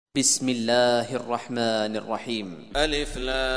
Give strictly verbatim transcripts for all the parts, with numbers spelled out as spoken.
بسم الله الرحمن الرحيم. ألف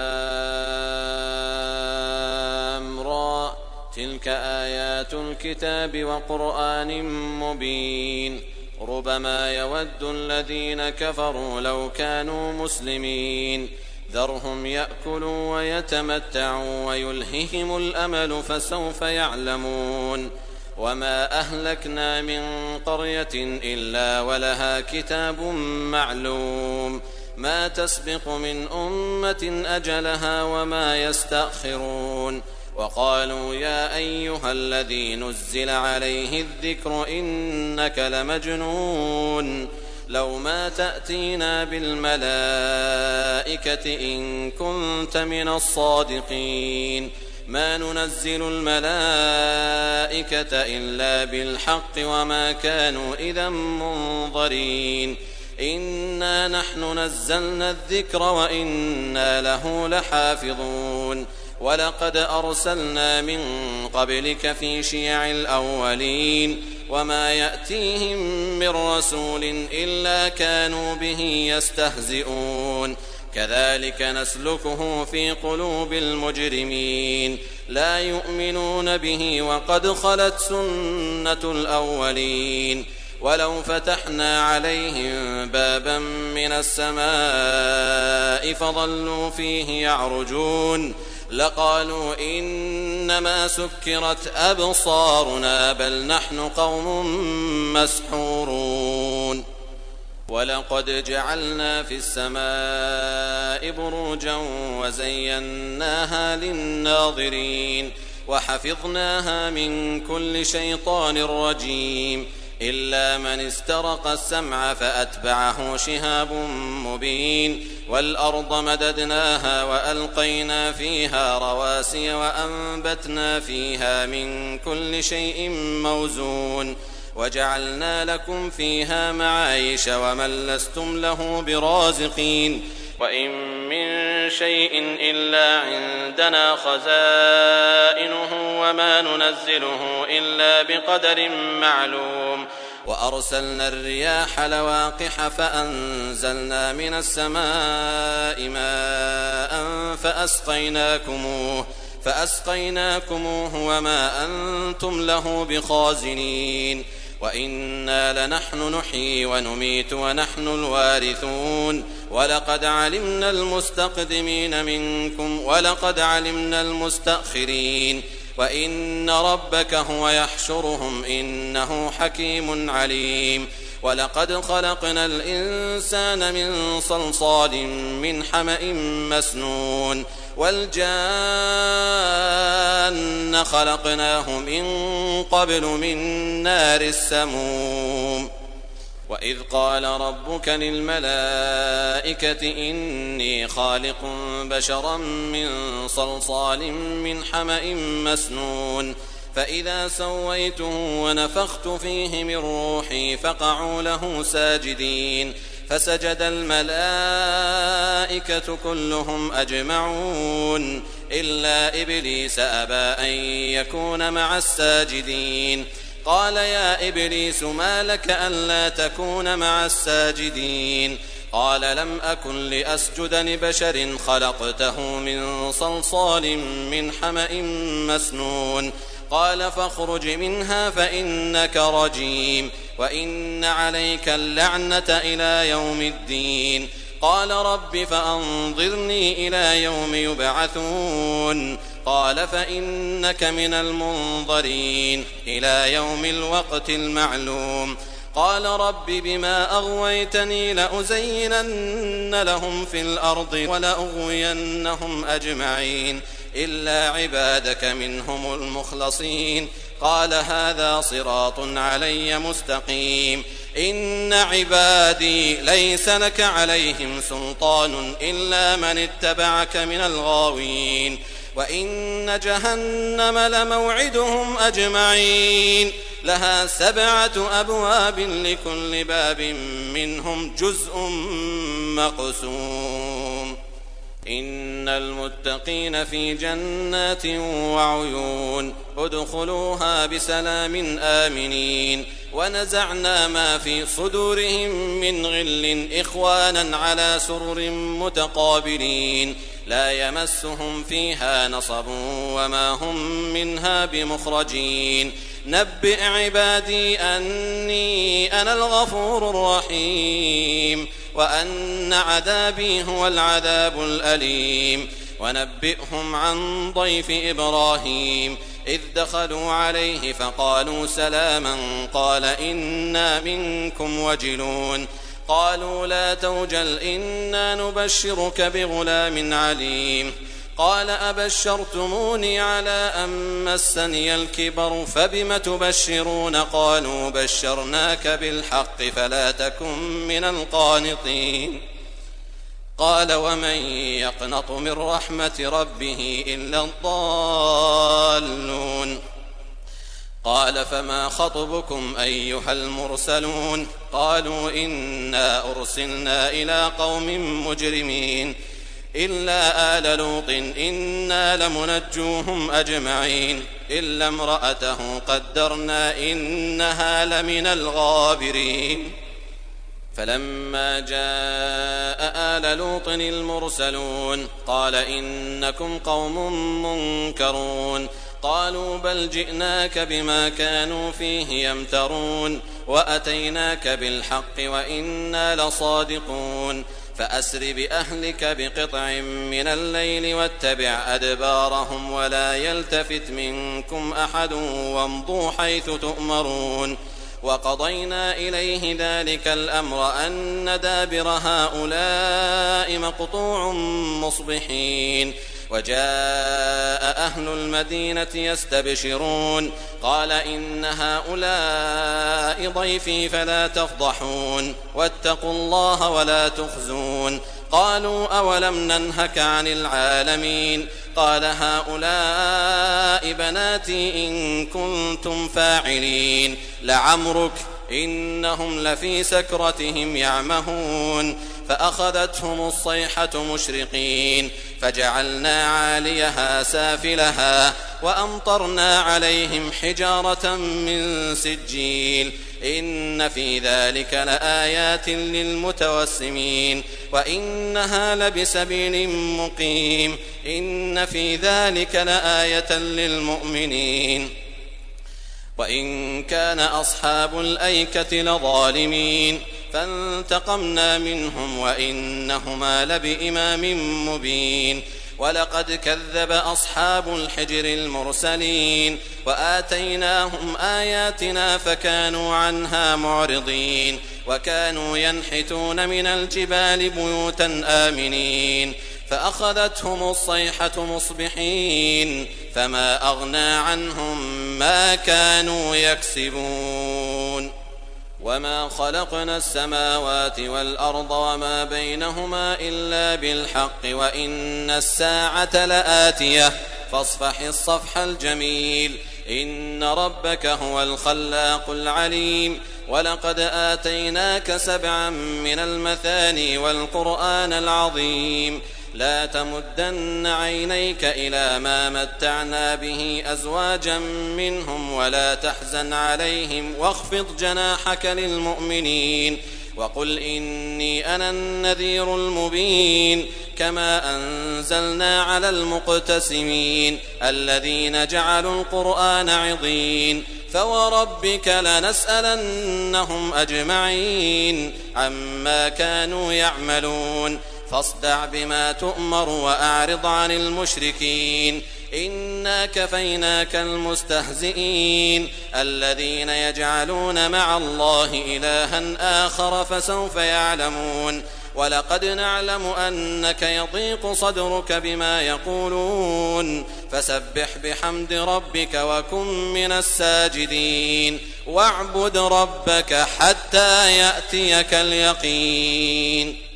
لام را تلك آيات الكتاب وقرآن مبين ربما يود الذين كفروا لو كانوا مسلمين ذرهم يأكلوا ويتمتعوا ويلههم الأمل فسوف يعلمون وما أهلكنا من قرية إلا ولها كتاب معلوم ما تسبق من أمة أجلها وما يستأخرون وقالوا يا أيها الذي نزل عليه الذكر إنك لمجنون لو ما تأتينا بالملائكة إن كنت من الصادقين ما ننزل الملائكة إلا بالحق وما كانوا إذا منظرين إنا نحن نزلنا الذكر وإنا له لحافظون ولقد أرسلنا من قبلك في شيع الأولين وما يأتيهم من رسول إلا كانوا به يستهزئون كذلك نسلكه في قلوب المجرمين لا يؤمنون به وقد خلت سنة الأولين ولو فتحنا عليهم بابا من السماء فظلوا فيه يعرجون لقالوا إنما سكرت أبصارنا بل نحن قوم مسحورون ولقد جعلنا في السماء بروجا وزيناها للناظرين وحفظناها من كل شيطان رجيم إلا من استرق السمع فأتبعه شهاب مبين والأرض مددناها وألقينا فيها رواسي وأنبتنا فيها من كل شيء موزون وجعلنا لكم فيها معايش ومن لستم له برازقين وإن من شيء إلا عندنا خزائنه وما ننزله إلا بقدر معلوم وأرسلنا الرياح لواقح فأنزلنا من السماء ماء فأسقيناكموه فأسقيناكموه وما أنتم له بخازنين وإنا لنحن نحيي ونميت ونحن الوارثون ولقد علمنا المستقدمين منكم ولقد علمنا المستأخرين وإن ربك هو يحشرهم إنه حكيم عليم ولقد خلقنا الإنسان من صلصال من حمأ مسنون والجان خلقناه من قبل من نار السموم وإذ قال ربك للملائكة إني خالق بشرا من صلصال من حمأ مسنون فإذا سويته ونفخت فيه من روحي فقعوا له ساجدين فسجد الملائكة كلهم أجمعون إلا إبليس أبى أن يكون مع الساجدين قال يا إبليس ما لك ألا تكون مع الساجدين قال لم أكن لأسجد لبشر خلقته من صلصال من حمأ مسنون قال فاخرج منها فإنك رجيم وإن عليك اللعنة إلى يوم الدين قال رب فأنظرني إلى يوم يبعثون قال فإنك من المنظرين إلى يوم الوقت المعلوم قال رب بما أغويتني لأزينن لهم في الأرض ولأغوينهم أجمعين إلا عبادك منهم المخلصين قال هذا صراط علي مستقيم إن عبادي ليس لك عليهم سلطان إلا من اتبعك من الغاوين وإن جهنم لموعدهم أجمعين لها سبعة أبواب لكل باب منهم جزء مقسوم إن المتقين في جنات وعيون ادخلوها بسلام آمنين ونزعنا ما في صدورهم من غل إخوانا على سرر متقابلين لا يمسهم فيها نصب وما هم منها بمخرجين نبئ عبادي أني أنا الغفور الرحيم وأن عذابي هو العذاب الأليم ونبئهم عن ضيف إبراهيم إذ دخلوا عليه فقالوا سلاما قال إنا منكم وجلون قالوا لا توجل إنا نبشرك بغلام عليم قال أبشرتموني على أن مسني الكبر فبم تبشرون قالوا بشرناك بالحق فلا تكن من القانطين قال ومن يقنط من رحمة ربه إلا الضالون قال فما خطبكم أيها المرسلون قالوا إنا أرسلنا إلى قوم مجرمين إلا آل لوط إنا لمنجوهم أجمعين إلا امرأته قدرنا إنها لمن الغابرين فلما جاء آل لوط المرسلون قال إنكم قوم منكرون قالوا بل جئناك بما كانوا فيه يمترون وأتيناك بالحق وإنا لصادقون فأسر بأهلك بقطع من الليل واتبع أدبارهم ولا يلتفت منكم أحد وامضوا حيث تؤمرون وقضينا إليه ذلك الأمر أن دابر هؤلاء مقطوع مصبحين وجاء أهل المدينة يستبشرون قال إن هؤلاء ضيفي فلا تفضحون واتقوا الله ولا تخزون قالوا أولم ننهك عن العالمين قال هؤلاء بناتي إن كنتم فاعلين لعمرك إنهم لفي سكرتهم يعمهون فأخذتهم الصيحة مشرقين فجعلنا عاليها سافلها وأمطرنا عليهم حجارة من سجيل إن في ذلك لآيات للمتوسمين وإنها لبسبيل مقيم إن في ذلك لآية للمؤمنين وإن كان أصحاب الأيكة لظالمين فانتقمنا منهم وإنهما لبإمام مبين ولقد كذب أصحاب الحجر المرسلين وآتيناهم آياتنا فكانوا عنها معرضين وكانوا ينحتون من الجبال بيوتا آمنين فأخذتهم الصيحة مصبحين فما أغنى عنهم ما كانوا يكسبون وما خلقنا السماوات والأرض وما بينهما إلا بالحق وإن الساعة لآتية فاصفح الصفح الجميل إن ربك هو الخلاق العليم ولقد آتيناك سبعا من المثاني والقرآن العظيم لا تمدن عينيك إلى ما متعنا به أزواجا منهم ولا تحزن عليهم واخفض جناحك للمؤمنين وقل إني أنا النذير المبين كما أنزلنا على المقتسمين الذين جعلوا القرآن عضين فوربك لنسألنهم أجمعين عما كانوا يعملون فاصدع بما تؤمر وأعرض عن المشركين إنا كفيناك المستهزئين الذين يجعلون مع الله إلها آخر فسوف يعلمون ولقد نعلم أنك يضيق صدرك بما يقولون فسبح بحمد ربك وكن من الساجدين واعبد ربك حتى يأتيك اليقين